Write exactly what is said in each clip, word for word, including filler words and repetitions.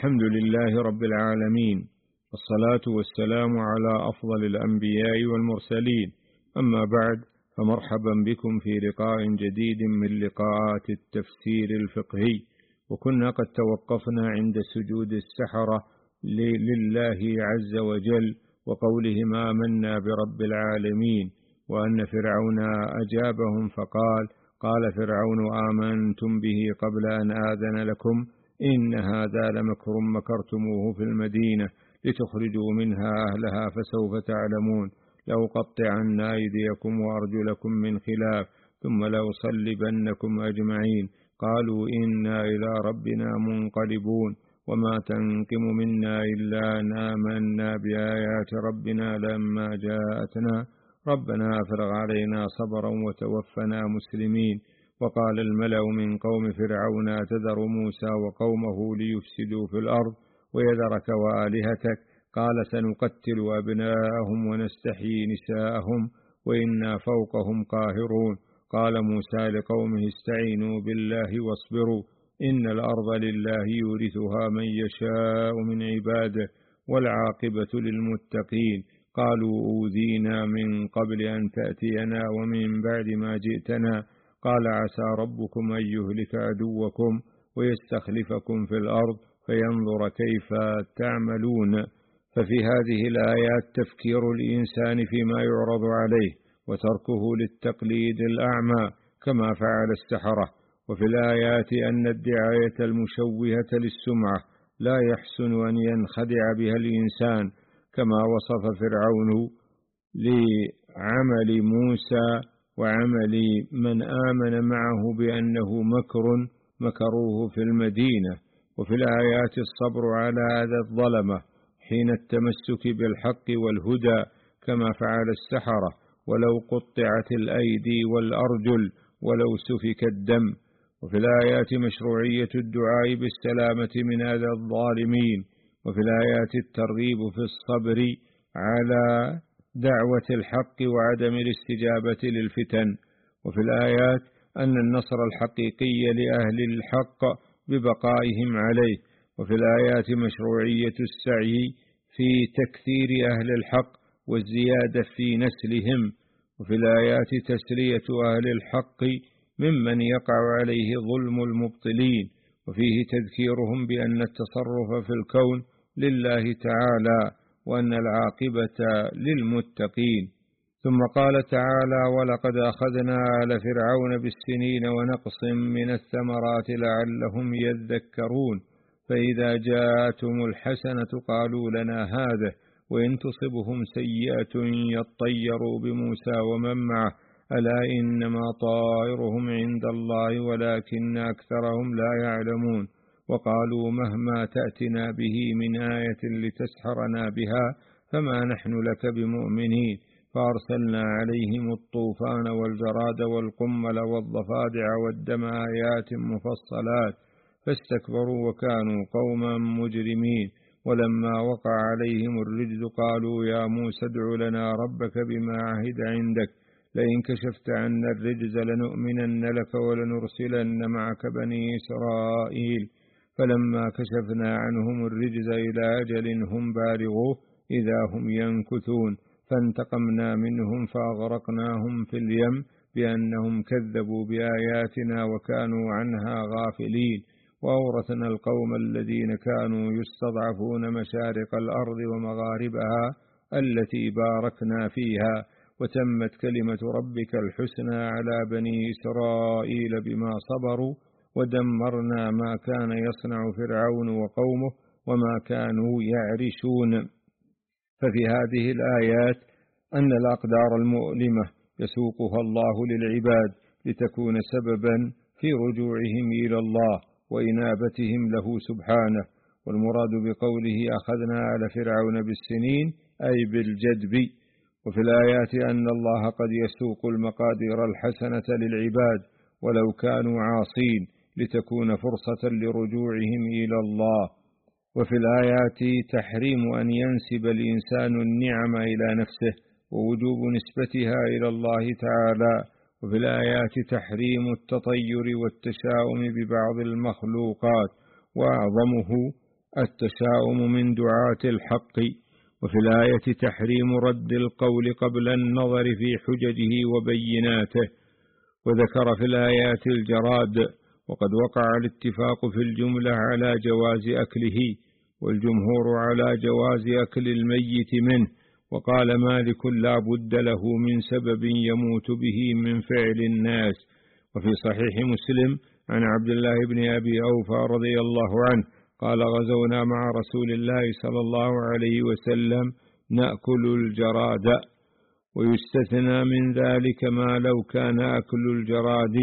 الحمد لله رب العالمين، والصلاة والسلام على أفضل الأنبياء والمرسلين، أما بعد، فمرحبا بكم في لقاء جديد من لقاءات التفسير الفقهي. وكنا قد توقفنا عند سجود السحرة لله عز وجل وقولهم آمنا برب العالمين، وأن فرعون أجابهم فقال: قال فرعون آمنتم به قبل أن آذن لكم إن هذا لمكر مكرتموه في المدينة لتخرجوا منها أهلها فسوف تعلمون، لأقطعن أيديكم وأرجلكم من خلاف ثم لأصلبنكم أجمعين. قالوا إنا إلى ربنا منقلبون، وما تنقم منا إلا أن آمنا بآيات ربنا لما جاءتنا ربنا أفرغ علينا صبرا وتوفنا مسلمين. وقال الملأ من قوم فرعون أتذر موسى وقومه ليفسدوا في الأرض ويذرك وآلهتك؟ قال سنقتل أبناءهم ونستحيي نساءهم وإنا فوقهم قاهرون. قال موسى لقومه استعينوا بالله واصبروا إن الأرض لله يورثها من يشاء من عباده والعاقبة للمتقين. قالوا أوذينا من قبل أن تأتينا ومن بعد ما جئتنا. قال عسى ربكم أن يهلك عدوكم ويستخلفكم في الأرض فينظر كيف تعملون. ففي هذه الآيات تفكير الإنسان فيما يعرض عليه وتركه للتقليد الأعمى كما فعل السحرة. وفي الآيات أن الدعاية المشوهة للسمعة لا يحسن أن ينخدع بها الإنسان كما وصف فرعون لعمل موسى وعمل من آمن معه بأنه مكر مكروه في المدينة. وفي الآيات الصبر على هذا الظلمة حين التمسك بالحق والهدى كما فعل السحرة، ولو قطعت الأيدي والأرجل ولو سفك الدم. وفي الآيات مشروعية الدعاء بالسلامة من أذى الظالمين. وفي الآيات الترغيب في الصبر على دعوة الحق وعدم الاستجابة للفتن. وفي الآيات أن النصر الحقيقي لأهل الحق ببقائهم عليه. وفي الآيات مشروعية السعي في تكثير أهل الحق والزيادة في نسلهم. وفي الآيات تسلية أهل الحق ممن يقع عليه ظلم المبطلين، وفيه تذكيرهم بأن التصرف في الكون لله تعالى وأن العاقبة للمتقين. ثم قال تعالى: ولقد أخذنا آل فرعون بالسنين ونقص من الثمرات لعلهم يذكرون، فإذا جاءتهم الحسنة قالوا لنا هذه وإن تصبهم سيئة يطيروا بموسى ومن معه ألا إنما طائرهم عند الله ولكن أكثرهم لا يعلمون. وقالوا مهما تأتنا به من آية لتسحرنا بها فما نحن لك بمؤمنين. فأرسلنا عليهم الطوفان والجراد والقمل والضفادع والدم آيات مفصلات فاستكبروا وكانوا قوما مجرمين. ولما وقع عليهم الرجز قالوا يا موسى ادع لنا ربك بما عهد عندك لئن كشفت عنا الرجز لنؤمنن لك ولنرسلن معك بني إسرائيل. فلما كشفنا عنهم الرجز إلى أجل هم بالغوه إذا هم ينكثون فانتقمنا منهم فأغرقناهم في اليم بأنهم كذبوا بآياتنا وكانوا عنها غافلين. وأورثنا القوم الذين كانوا يستضعفون مشارق الأرض ومغاربها التي باركنا فيها، وتمت كلمة ربك الحسنى على بني إسرائيل بما صبروا ودمرنا ما كان يصنع فرعون وقومه وما كانوا يعرشون. ففي هذه الآيات أن الأقدار المؤلمة يسوقها الله للعباد لتكون سببا في رجوعهم إلى الله وإنابتهم له سبحانه. والمراد بقوله أخذنا آل فرعون بالسنين أي بالجدب. وفي الآيات أن الله قد يسوق المقادير الحسنة للعباد ولو كانوا عاصين لتكون فرصة لرجوعهم إلى الله. وفي الآيات تحريم أن ينسب الإنسان النعم إلى نفسه ووجوب نسبتها إلى الله تعالى. وفي الآيات تحريم التطير والتشاؤم ببعض المخلوقات، وأعظمه التشاؤم من دعاة الحق. وفي الآية تحريم رد القول قبل النظر في حججه وبيناته. وذكر في الآيات الجراد، وقد وقع الاتفاق في الجملة على جواز أكله، والجمهور على جواز أكل الميت منه. وقال مالك لا بد له من سبب يموت به من فعل الناس. وفي صحيح مسلم عن عبد الله بن أبي أوفى رضي الله عنه قال غزونا مع رسول الله صلى الله عليه وسلم نأكل الجراد. ويستثنى من ذلك ما لو كان أكل الجراد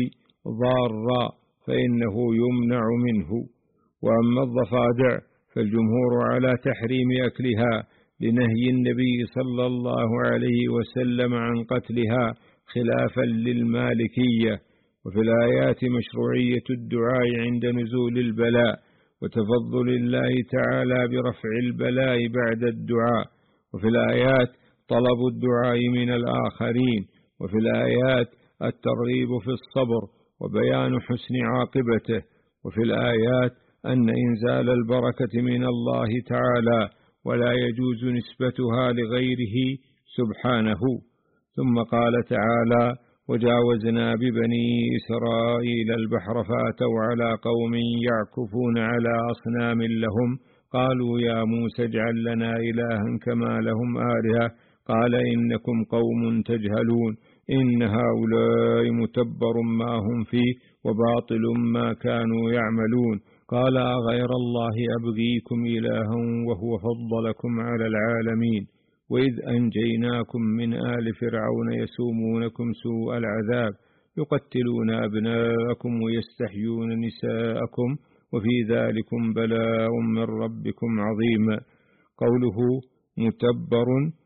ضارا فإنه يمنع منه. وأما الضفادع فالجمهور على تحريم أكلها لنهي النبي صلى الله عليه وسلم عن قتلها خلافا للمالكية. وفي الآيات مشروعية الدعاء عند نزول البلاء، وتفضل الله تعالى برفع البلاء بعد الدعاء. وفي الآيات طلب الدعاء من الآخرين. وفي الآيات الترغيب في الصبر وبيان حسن عاقبته. وفي الآيات أن إنزال البركة من الله تعالى ولا يجوز نسبتها لغيره سبحانه. ثم قال تعالى وجاوزنا ببني إسرائيل البحر فأتوا على قوم يعكفون على أصنام لهم قالوا يا موسى اجعل لنا إلها كما لهم آلهة قال إنكم قوم تجهلون إن هؤلاء متبر ما هم فيه وباطل ما كانوا يعملون قال أغير الله أبغيكم إلها وهو فضلكم على العالمين وإذ أنجيناكم من آل فرعون يسومونكم سوء العذاب يقتلون أبناءكم ويستحيون نساءكم وفي ذلكم بلاء من ربكم عظيم. قوله متبر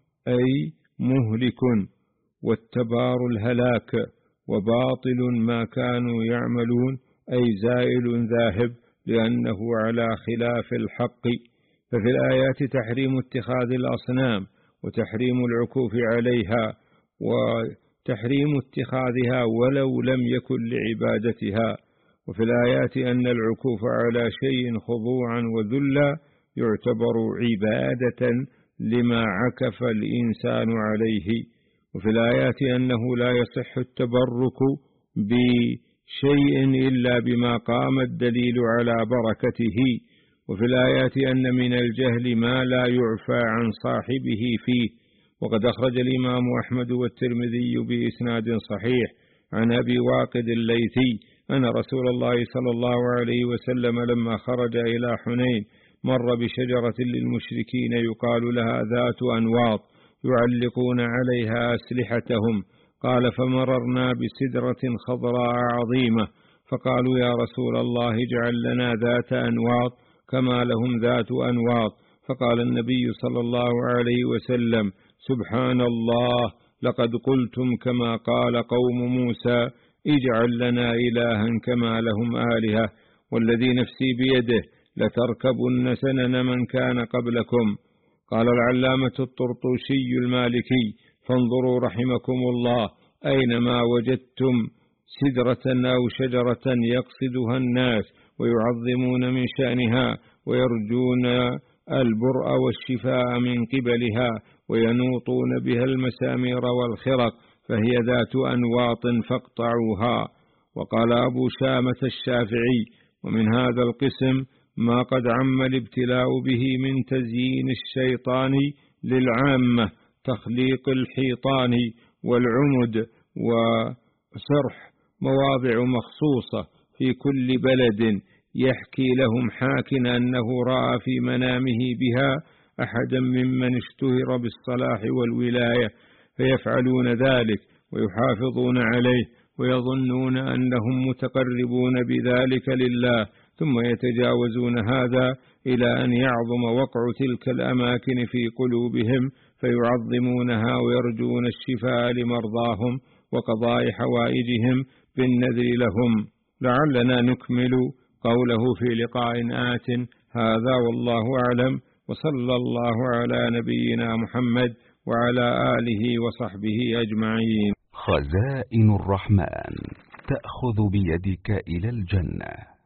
أي مهلك، والتبار الهلاك، وباطل ما كانوا يعملون أي زائل ذاهب لأنه على خلاف الحق. ففي الآيات تحريم اتخاذ الأصنام وتحريم العكوف عليها وتحريم اتخاذها ولو لم يكن لعبادتها. وفي الآيات أن العكوف على شيء خضوعا وذلا يعتبر عبادة لما عكف الإنسان عليه. وفي الآيات أنه لا يصح التبرك بشيء إلا بما قام الدليل على بركته. وفي الآيات أن من الجهل ما لا يعفى عن صاحبه فيه. وقد أخرج الإمام أحمد والترمذي بإسناد صحيح عن أبي واقد الليثي أن رسول الله صلى الله عليه وسلم لما خرج إلى حنين مر بشجرة للمشركين يقال لها ذات أنواط يعلقون عليها أسلحتهم. قال فمررنا بسدرة خضراء عظيمة فقالوا يا رسول الله اجعل لنا ذات أنواط كما لهم ذات أنواط. فقال النبي صلى الله عليه وسلم سبحان الله لقد قلتم كما قال قوم موسى اجعل لنا إلها كما لهم آلهة والذي نفسي بيده لتركبن سنن من كان قبلكم. قال العلامة الطرطوشي المالكي فانظروا رحمكم الله أينما وجدتم سدرة أو شجرة يقصدها الناس ويعظمون من شأنها ويرجون البرء والشفاء من قبلها وينوطون بها المسامير والخرق فهي ذات أنواط فاقطعوها. وقال أبو شامة الشافعي ومن هذا القسم ما قد عم الابتلاء به من تزيين الشيطان للعامة تخليق الحيطان والعمد وسرح مواضع مخصوصة في كل بلد يحكي لهم حاك أنه رأى في منامه بها أحدا ممن اشتهر بالصلاح والولاية فيفعلون ذلك ويحافظون عليه ويظنون أنهم متقربون بذلك لله ثم يتجاوزون هذا إلى أن يعظم وقع تلك الأماكن في قلوبهم فيعظمونها ويرجون الشفاء لمرضاهم وقضاء حوائجهم بالنذر لهم. لعلنا نكمل قوله في لقاء آت. هذا والله أعلم وصلى الله على نبينا محمد وعلى آله وصحبه أجمعين. خزائن الرحمن تأخذ بيدك إلى الجنة.